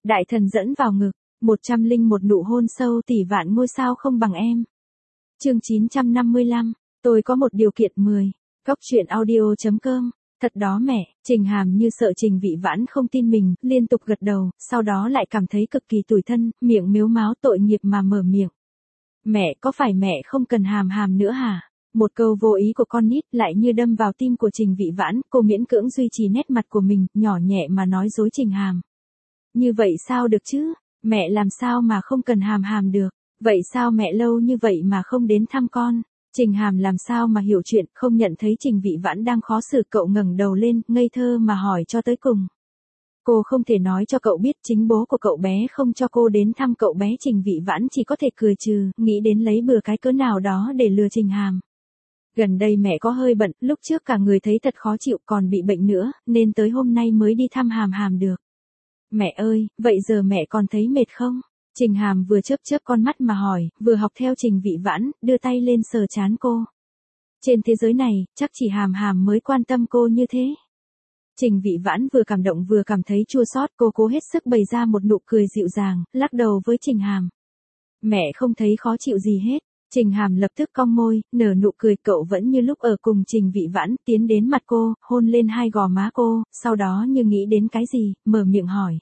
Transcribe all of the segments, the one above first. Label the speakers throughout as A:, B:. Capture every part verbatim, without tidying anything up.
A: Đại thần dẫn vào ngực, một trăm linh một nụ hôn sâu tỷ vạn ngôi sao không bằng em. Chương chín trăm năm mươi lăm, tôi có một điều kiện mười. Góc truyện audio chấm com. Thật đó mẹ, Trình Hàm như sợ Trình Vị Vãn không tin mình, liên tục gật đầu, sau đó lại cảm thấy cực kỳ tủi thân, miệng mếu máo tội nghiệp mà mở miệng. Mẹ, có phải mẹ không cần Hàm Hàm nữa hả? Một câu vô ý của con nít lại như đâm vào tim của Trình Vị Vãn, cô miễn cưỡng duy trì nét mặt của mình, nhỏ nhẹ mà nói dối Trình Hàm. Như vậy sao được chứ? Mẹ làm sao mà không cần Hàm Hàm được? Vậy sao mẹ lâu như vậy mà không đến thăm con? Trình Hàm làm sao mà hiểu chuyện, không nhận thấy Trình Vị Vãn đang khó xử, cậu ngẩng đầu lên, ngây thơ mà hỏi cho tới cùng. Cô không thể nói cho cậu biết chính bố của cậu bé không cho cô đến thăm cậu bé. Trình Vị Vãn chỉ có thể cười trừ, nghĩ đến lấy bừa cái cớ nào đó để lừa Trình Hàm. Gần đây mẹ có hơi bận, lúc trước cả người thấy thật khó chịu còn bị bệnh nữa, nên tới hôm nay mới đi thăm Hàm Hàm được. Mẹ ơi, vậy giờ mẹ còn thấy mệt không? Trình Hàm vừa chớp chớp con mắt mà hỏi, vừa học theo Trình Vị Vãn, đưa tay lên sờ trán cô. Trên thế giới này, chắc chỉ Hàm Hàm mới quan tâm cô như thế. Trình Vị Vãn vừa cảm động vừa cảm thấy chua xót, cô cố hết sức bày ra một nụ cười dịu dàng, lắc đầu với Trình Hàm. Mẹ không thấy khó chịu gì hết. Trình Hàm lập tức cong môi, nở nụ cười, cậu vẫn như lúc ở cùng Trình Vị Vãn, tiến đến mặt cô, hôn lên hai gò má cô, sau đó như nghĩ đến cái gì, mở miệng hỏi.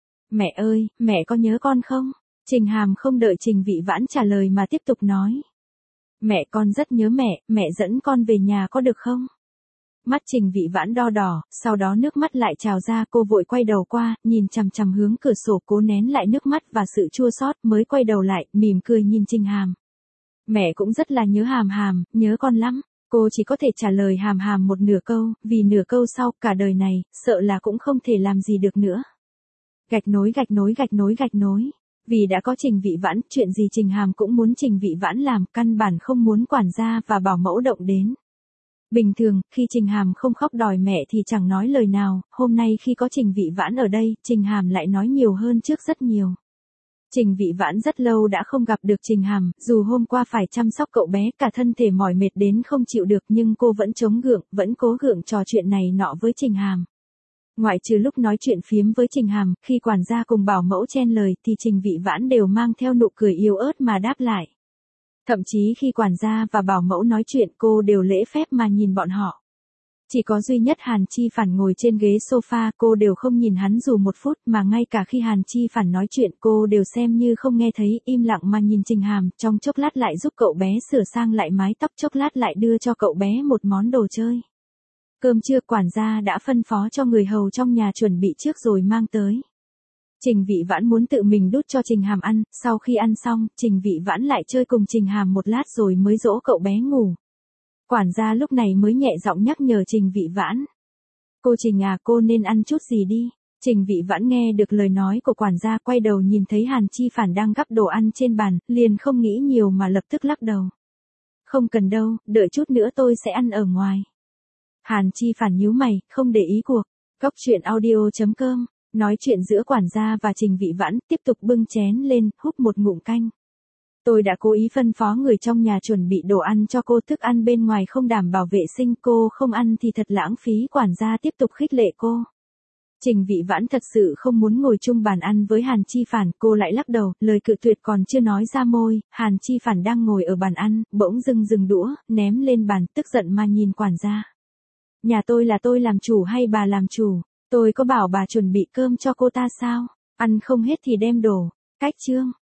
A: Mẹ ơi, mẹ có nhớ con không? Trình Hàm không đợi Trình Vị Vãn trả lời mà tiếp tục nói. Mẹ con rất nhớ mẹ, mẹ dẫn con về nhà có được không? Mắt Trình Vị Vãn đo đỏ, sau đó nước mắt lại trào ra, cô vội quay đầu qua, nhìn chằm chằm hướng cửa sổ, cố nén lại nước mắt và sự chua xót, mới quay đầu lại, mỉm cười nhìn Trình Hàm. Mẹ cũng rất là nhớ Hàm Hàm, nhớ con lắm. Cô chỉ có thể trả lời Hàm Hàm một nửa câu, vì nửa câu sau, cả đời này, sợ là cũng không thể làm gì được nữa. Gạch nối gạch nối gạch nối gạch nối. Vì đã có Trình Vị Vãn, chuyện gì Trình Hàm cũng muốn Trình Vị Vãn làm, căn bản không muốn quản gia và bảo mẫu động đến. Bình thường, khi Trình Hàm không khóc đòi mẹ thì chẳng nói lời nào, hôm nay khi có Trình Vị Vãn ở đây, Trình Hàm lại nói nhiều hơn trước rất nhiều. Trình Vị Vãn rất lâu đã không gặp được Trình Hàm, dù hôm qua phải chăm sóc cậu bé, cả thân thể mỏi mệt đến không chịu được, nhưng cô vẫn chống gượng, vẫn cố gượng trò chuyện này nọ với Trình Hàm. Ngoại trừ lúc nói chuyện phiếm với Trình Hàm, khi quản gia cùng bảo mẫu chen lời thì Trình Vị Vãn đều mang theo nụ cười yếu ớt mà đáp lại. Thậm chí khi quản gia và bảo mẫu nói chuyện, cô đều lễ phép mà nhìn bọn họ. Chỉ có duy nhất Hàn Chi Phản ngồi trên ghế sofa, cô đều không nhìn hắn dù một phút, mà ngay cả khi Hàn Chi Phản nói chuyện cô đều xem như không nghe thấy, im lặng mà nhìn Trình Hàm, trong chốc lát lại giúp cậu bé sửa sang lại mái tóc, chốc lát lại đưa cho cậu bé một món đồ chơi. Cơm trưa quản gia đã phân phó cho người hầu trong nhà chuẩn bị trước rồi mang tới. Trình Vị Vãn muốn tự mình đút cho Trình Hàm ăn, sau khi ăn xong, Trình Vị Vãn lại chơi cùng Trình Hàm một lát rồi mới dỗ cậu bé ngủ. Quản gia lúc này mới nhẹ giọng nhắc nhở Trình Vị Vãn. Cô Trình à, cô nên ăn chút gì đi. Trình Vị Vãn nghe được lời nói của quản gia, quay đầu nhìn thấy Hàn Chi Phản đang gắp đồ ăn trên bàn, liền không nghĩ nhiều mà lập tức lắc đầu. Không cần đâu, đợi chút nữa tôi sẽ ăn ở ngoài. Hàn Chi Phản nhíu mày, không để ý cuộc. Góc truyện audio chấm com. Nói chuyện giữa quản gia và Trình Vị Vãn, tiếp tục bưng chén lên, húp một ngụm canh. Tôi đã cố ý phân phó người trong nhà chuẩn bị đồ ăn cho cô, thức ăn bên ngoài không đảm bảo vệ sinh, cô không ăn thì thật lãng phí. Quản gia tiếp tục khích lệ cô. Trình Vị Vãn thật sự không muốn ngồi chung bàn ăn với Hàn Chi Phản, cô lại lắc đầu, lời cự tuyệt còn chưa nói ra môi, Hàn Chi Phản đang ngồi ở bàn ăn, bỗng dưng dừng đũa, ném lên bàn, tức giận mà nhìn quản gia. Nhà tôi là tôi làm chủ hay bà làm chủ? Tôi có bảo bà chuẩn bị cơm cho cô ta sao? Ăn không hết thì đem đổ. Cách chương.